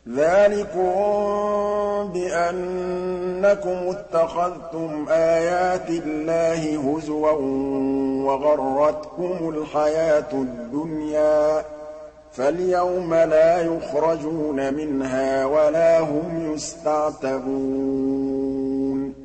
ذَٰلِكُم بِأَنَّكُمُ اتَّخَذْتُمْ آيَاتِ اللَّهِ هُزُوًا وَغَرَّتْكُمُ الْحَيَاةُ الدُّنْيَا ۚ فَالْيَوْمَ لَا يُخْرَجُونَ مِنْهَا وَلَا هُمْ يُسْتَعْتَبُونَ